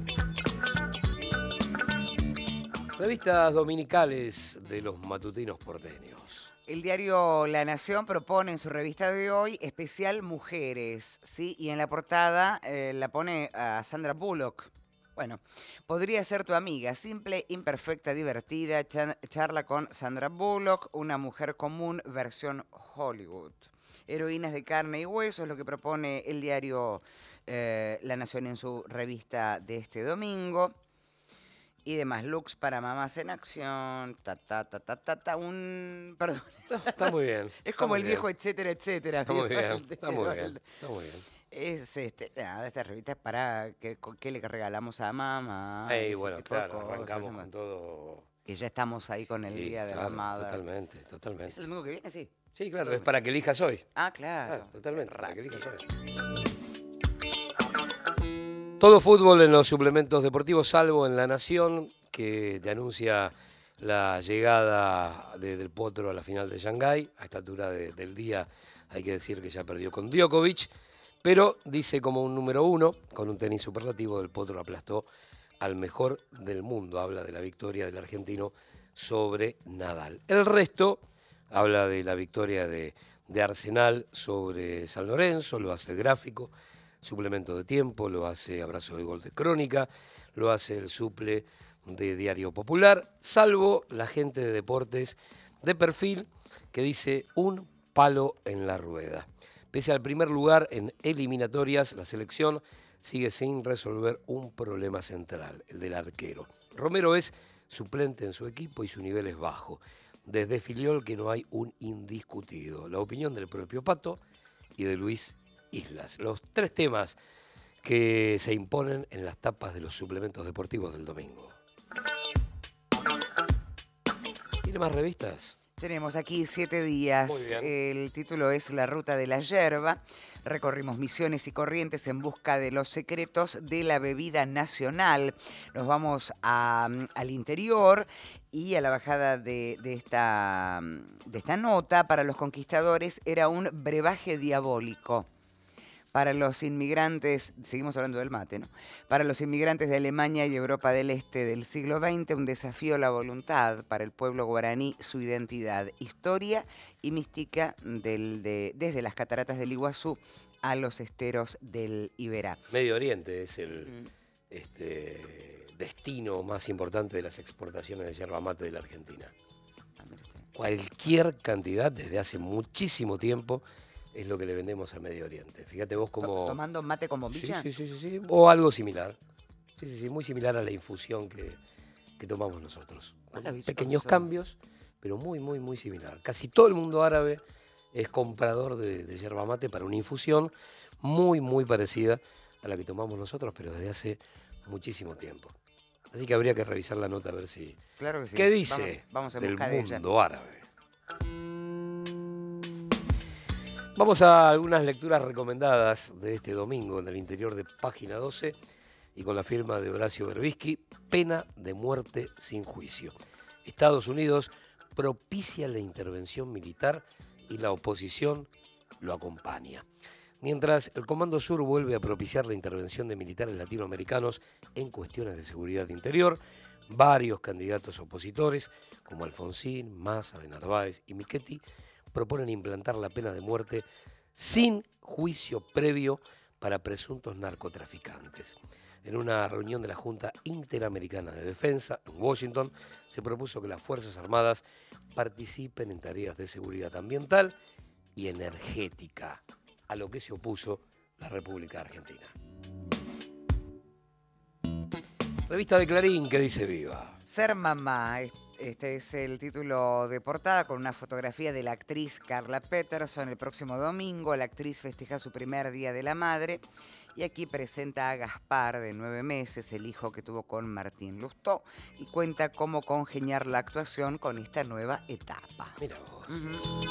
Revistas dominicales de los matutinos porteños. El diario La Nación propone en su revista de hoy especial Mujeres, ¿sí? Y en la portada eh, la pone a Sandra Bullock. Bueno, podría ser tu amiga, simple, imperfecta, divertida, charla con Sandra Bullock, una mujer común versión Hollywood. Heroínas de carne y hueso es lo que propone el diario eh, La Nación en su revista de este domingo. Y demás looks para mamás en acción, ta, ta, ta, ta, ta, ta, un... Perdón. Está muy bien. Es como el bien. viejo etcétera, etcétera. Está muy bien, está muy bien, está muy bien. Es este, nada, esta revista es para que, que le regalamos a mamá. Ey, bueno, claro, cosas, arrancamos con todo. Que ya estamos ahí con el sí, día de claro, la madre. Totalmente, totalmente. ¿Es el domingo que viene? Sí. Sí, claro, es para que elijas hoy. Ah, claro. claro totalmente, para que elijas hoy. Todo fútbol en los suplementos deportivos, salvo en La Nación, que te anuncia la llegada de Del Potro a la final de Shanghái. A esta altura de, del día hay que decir que ya perdió con Djokovic, pero dice como un número uno, con un tenis superlativo, Del Potro aplastó al mejor del mundo. Habla de la victoria del argentino sobre Nadal. El resto habla de la victoria de, de Arsenal sobre San Lorenzo, lo hace el gráfico, suplemento de tiempo, lo hace Abrazo de Gol de Crónica, lo hace el suple de Diario Popular, salvo la gente de deportes de perfil que dice un palo en la rueda. Pese al primer lugar en eliminatorias, la selección sigue sin resolver un problema central, el del arquero. Romero es suplente en su equipo y su nivel es bajo. Desde Filiol que no hay un indiscutido. La opinión del propio Pato y de Luis Islas. Los tres temas que se imponen en las tapas de los suplementos deportivos del domingo. ¿Tiene más revistas? Tenemos aquí siete días. Muy bien. El título es La Ruta de la Yerba. Recorrimos Misiones y Corrientes en busca de los secretos de la bebida nacional. Nos vamos a, al interior y a la bajada de, de, esta, de esta nota. Para los conquistadores era un brebaje diabólico. Para los inmigrantes, seguimos hablando del mate, ¿no? Para los inmigrantes de Alemania y Europa del Este del siglo veinte, un desafío a la voluntad, para el pueblo guaraní, su identidad, historia y mística del, de, desde las cataratas del Iguazú a los esteros del Iberá. Medio Oriente es el mm. este, destino más importante de las exportaciones de yerba mate de la Argentina. Cualquier cantidad, desde hace muchísimo tiempo, es lo que le vendemos a Medio Oriente. Fíjate vos cómo... ¿Tomando mate con bombilla? Sí, sí, sí, sí, sí. O algo similar. Sí, sí, sí, muy similar a la infusión que, que tomamos nosotros. Pequeños cambios, pero muy, muy, muy similar. Casi todo el mundo árabe es comprador de, de yerba mate para una infusión muy, muy parecida a la que tomamos nosotros, pero desde hace muchísimo tiempo. Así que habría que revisar la nota a ver si... Claro que sí. ¿Qué dice vamos, vamos en del busca de mundo ella. árabe? Vamos a algunas lecturas recomendadas de este domingo en el interior de Página doce y con la firma de Horacio Berbisky, Pena de muerte sin juicio. Estados Unidos propicia la intervención militar y la oposición lo acompaña. Mientras el Comando Sur vuelve a propiciar la intervención de militares latinoamericanos en cuestiones de seguridad interior, varios candidatos opositores, como Alfonsín, Massa, de Narváez y Michetti, proponen implantar la pena de muerte sin juicio previo para presuntos narcotraficantes. En una reunión de la Junta Interamericana de Defensa en Washington, se propuso que las Fuerzas Armadas participen en tareas de seguridad ambiental y energética, a lo que se opuso la República Argentina. Revista de Clarín, que dice viva. Ser mamá, este es el título de portada con una fotografía de la actriz Carla Peterson. El próximo domingo la actriz festeja su primer Día de la Madre y aquí presenta a Gaspar, de nueve meses, el hijo que tuvo con Martín Lustó, y cuenta cómo congeniar la actuación con esta nueva etapa. Mira vos. Uh-huh.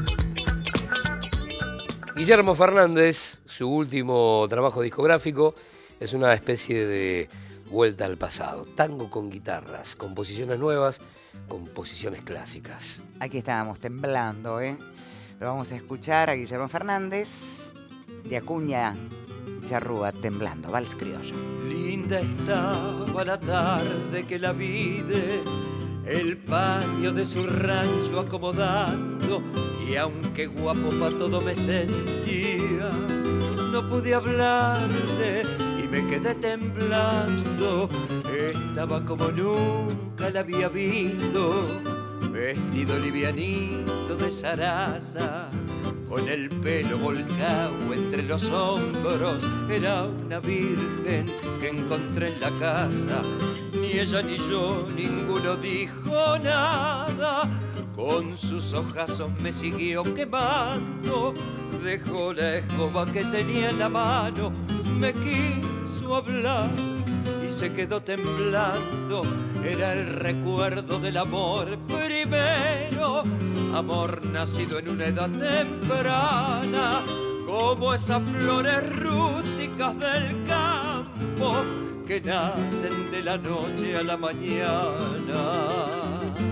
Guillermo Fernández, su último trabajo discográfico, es una especie de vuelta al pasado. Tango con guitarras, composiciones nuevas, composiciones clásicas. Aquí estábamos temblando, ¿eh? Lo vamos a escuchar a Guillermo Fernández, de Acuña Charrúa, temblando, vals criollo. Linda estaba la tarde que la vide, el patio de su rancho acomodando, y aunque guapo pa' todo me sentía, no pude hablarle y me quedé temblando. Estaba como nunca la había visto, vestido livianito de zaraza, con el pelo volcado entre los hombros. Era una virgen que encontré en la casa. Ni ella ni yo, ninguno dijo nada. Con sus ojazos me siguió quemando. Dejó la escoba que tenía en la mano. Me quiso hablar y se quedó temblando. Era el recuerdo del amor primero, amor nacido en una edad temprana, como esas flores rústicas del campo que nacen de la noche a la mañana.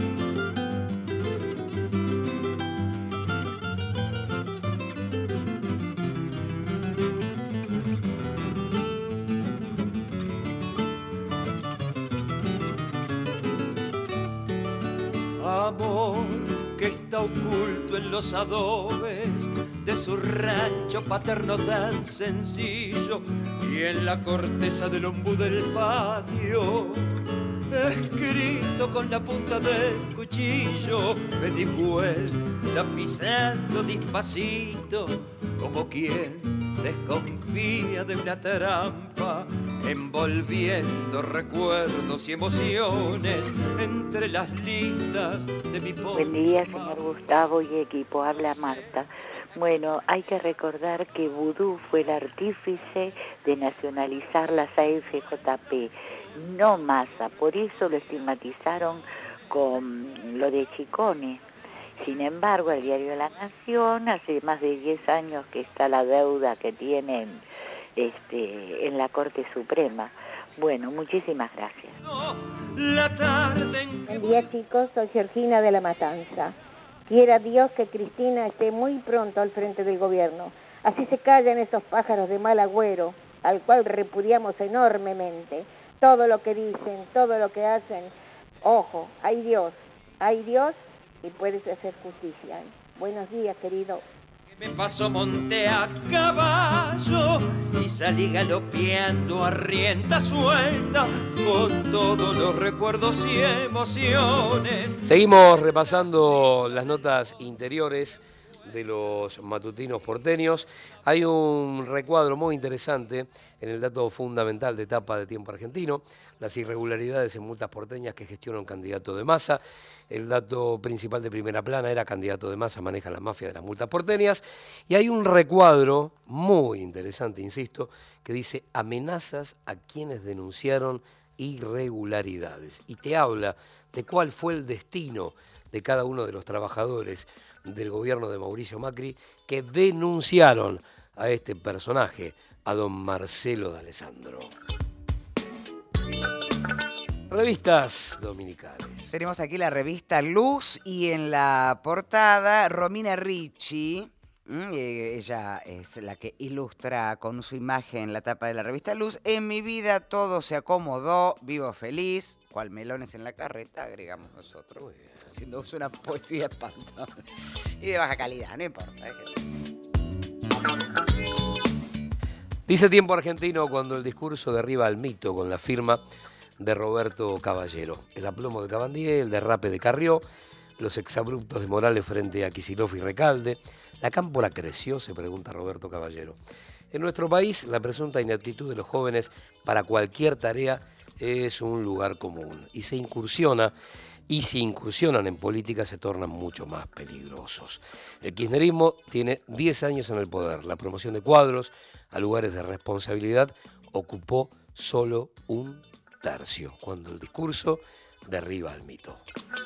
Amor que está oculto en los adobes de su rancho paterno tan sencillo y en la corteza del ombú del patio, escrito con la punta del cuchillo. Me di vuelta pisando despacito, como quien desconfía de una trampa, envolviendo recuerdos y emociones entre las listas de mi pobre. Buen día, señor Gustavo y equipo, habla Marta. Bueno, hay que recordar que Vudú fue el artífice de nacionalizar las A F J P, no Massa, por eso lo estigmatizaron con lo de Chicone. Sin embargo, el diario La Nación, hace más de diez años que está la deuda que tienen este, en la Corte Suprema. Bueno, muchísimas gracias. Buen día, chicos, soy Georgina de La Matanza. Quiera Dios que Cristina esté muy pronto al frente del gobierno. Así se callan esos pájaros de mal agüero, al cual repudiamos enormemente. Todo lo que dicen, todo lo que hacen. Ojo, hay Dios, hay Dios y puedes hacer justicia. Buenos días, querido. Me paso monte a caballo y salí galopeando a rienda suelta con todos los recuerdos y emociones. Seguimos repasando las notas interiores de los matutinos porteños. Hay un recuadro muy interesante en el dato fundamental de etapa de Tiempo Argentino, las irregularidades en multas porteñas que gestiona un candidato de Massa. El dato principal de Primera Plana era candidato de Massa, maneja la mafia de las multas porteñas. Y hay un recuadro muy interesante, insisto, que dice amenazas a quienes denunciaron irregularidades. Y te habla de cuál fue el destino de cada uno de los trabajadores del gobierno de Mauricio Macri que denunciaron a este personaje, a don Marcelo D'Alessandro. Revistas dominicales. Tenemos aquí la revista Luz y en la portada Romina Ricci. Ella es la que ilustra con su imagen la tapa de la revista Luz. En mi vida todo se acomodó, vivo feliz. Cual melones en la carreta, agregamos nosotros. Haciendo una poesía espantosa. Y de baja calidad, no importa. Dice Tiempo Argentino cuando el discurso derriba al mito con la firma de Roberto Caballero. El aplomo de Cabandier, el derrape de Carrió, los exabruptos de Morales frente a Kicillof y Recalde. ¿La cámpora creció?, se pregunta Roberto Caballero. En nuestro país, la presunta inaptitud de los jóvenes para cualquier tarea es un lugar común. Y se incursiona, y si incursionan en política se tornan mucho más peligrosos. El kirchnerismo tiene diez años en el poder. La promoción de cuadros a lugares de responsabilidad ocupó solo un tercio, cuando el discurso derriba al mito.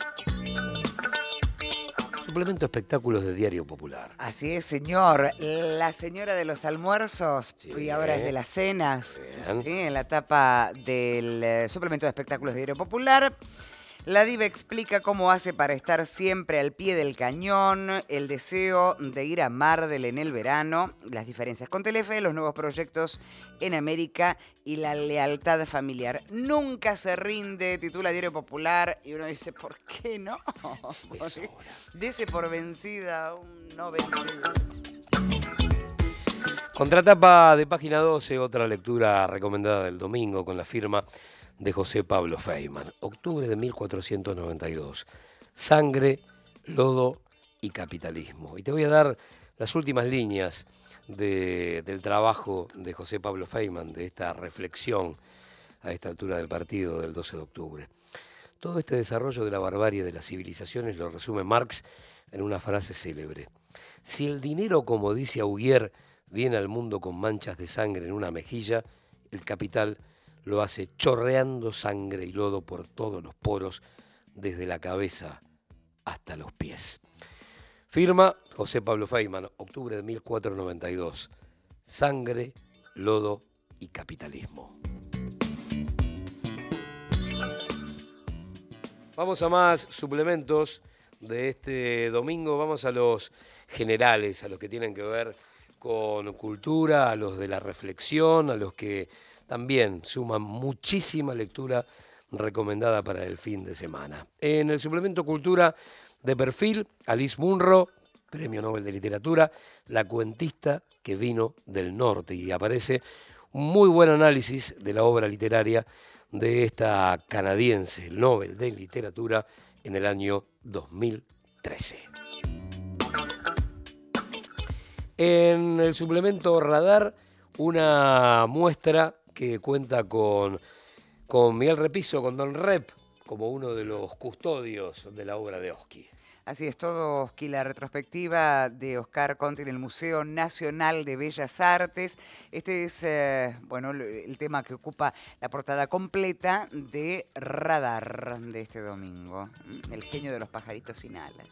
Suplemento espectáculos de Diario Popular. Así es, señor. La señora de los almuerzos sí, y ahora es de las cenas. ¿Sí? En la tapa del eh, suplemento de espectáculos de Diario Popular. La diva explica cómo hace para estar siempre al pie del cañón, el deseo de ir a Mardel en el verano, las diferencias con Telefe, los nuevos proyectos en América y la lealtad familiar. Nunca se rinde, titula Diario Popular, y uno dice, ¿por qué no? Dese por vencida, un no vencido. Contratapa de Página doce, otra lectura recomendada del domingo con la firma de José Pablo Feynman. Octubre de mil cuatrocientos noventa y dos. Sangre, lodo y capitalismo. Y te voy a dar las últimas líneas de, del trabajo de José Pablo Feynman, de esta reflexión a esta altura del partido del doce de octubre. Todo este desarrollo de la barbarie de las civilizaciones lo resume Marx en una frase célebre. Si el dinero, como dice Augier, viene al mundo con manchas de sangre en una mejilla, el capital lo hace chorreando sangre y lodo por todos los poros, desde la cabeza hasta los pies. Firma José Pablo Feynman, octubre de mil cuatrocientos noventa y dos. Sangre, lodo y capitalismo. Vamos a más suplementos de este domingo. Vamos a los generales, a los que tienen que ver con cultura, a los de la reflexión, a los que también suman muchísima lectura recomendada para el fin de semana. En el suplemento Cultura de perfil, Alice Munro, Premio Nobel de Literatura, la cuentista que vino del norte, y aparece un muy buen análisis de la obra literaria de esta canadiense, el Nobel de Literatura, en el año dos mil trece. En el suplemento Radar, una muestra que cuenta con, con Miguel Repiso, con Don Rep, como uno de los custodios de la obra de Oski. Así es, todo Oski, la retrospectiva de Oscar Conti en el Museo Nacional de Bellas Artes. Este es, eh, bueno, el tema que ocupa la portada completa de Radar de este domingo. El genio de los pajaritos sin alas.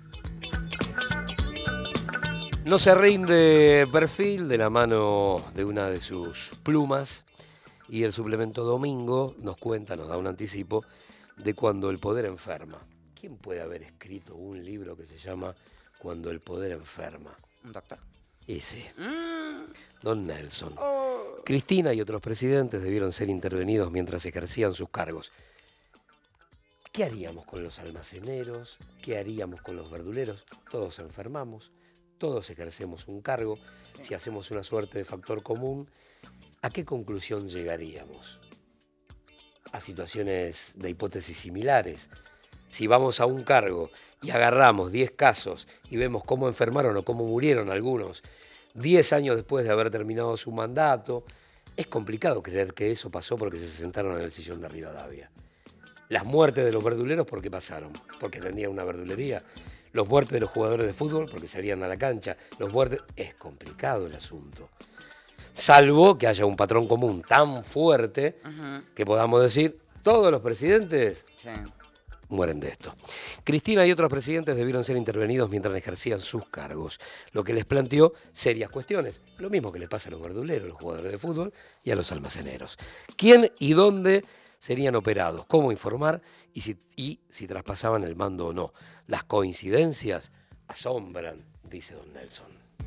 No se rinde perfil, de la mano de una de sus plumas, y el suplemento Domingo nos cuenta, nos da un anticipo de Cuando el poder enferma. ¿Quién puede haber escrito un libro que se llama Cuando el poder enferma? Un doctor. Y sí. Don Nelson. Cristina y otros presidentes debieron ser intervenidos mientras ejercían sus cargos. ¿Qué haríamos con los almaceneros? ¿Qué haríamos con los verduleros? Todos enfermamos, todos ejercemos un cargo. Si hacemos una suerte de factor común, ¿a qué conclusión llegaríamos? A situaciones de hipótesis similares. Si vamos a un cargo y agarramos diez casos y vemos cómo enfermaron o cómo murieron algunos diez años después de haber terminado su mandato, es complicado creer que eso pasó porque se sentaron en el sillón de Rivadavia. Las muertes de los verduleros, ¿por qué pasaron? Porque tenían una verdulería. Los muertes de los jugadores de fútbol, porque salían a la cancha. Los muertes... Es complicado el asunto. Salvo que haya un patrón común tan fuerte uh-huh. que podamos decir, todos los presidentes sí. mueren de esto. Cristina y otros presidentes debieron ser intervenidos mientras ejercían sus cargos, lo que les planteó serias cuestiones. Lo mismo que les pasa a los verduleros, los jugadores de fútbol y a los almaceneros. ¿Quién y dónde serían operados? ¿Cómo informar? Y si, y si traspasaban el mando o no. Las coincidencias asombran, dice don Nelson.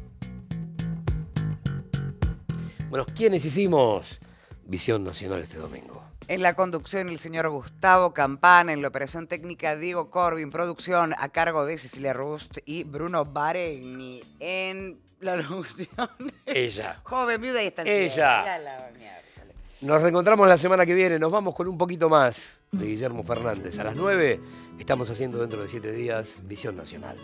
Bueno, ¿quiénes hicimos Visión Nacional este domingo? En la conducción el señor Gustavo Campana, en la operación técnica Diego Corbin, producción a cargo de Cecilia Rust y Bruno Baregni. En la locución... Ella. Joven, viuda y estancia. Ella. Nos reencontramos la semana que viene. Nos vamos con un poquito más de Guillermo Fernández. A las nueve estamos haciendo dentro de siete días Visión Nacional.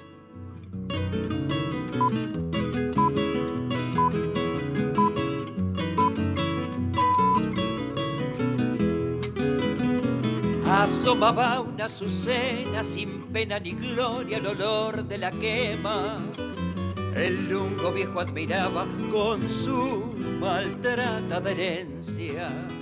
Asomaba una azucena sin pena ni gloria el olor de la quema. El lungo viejo admiraba con su maltrata de herencia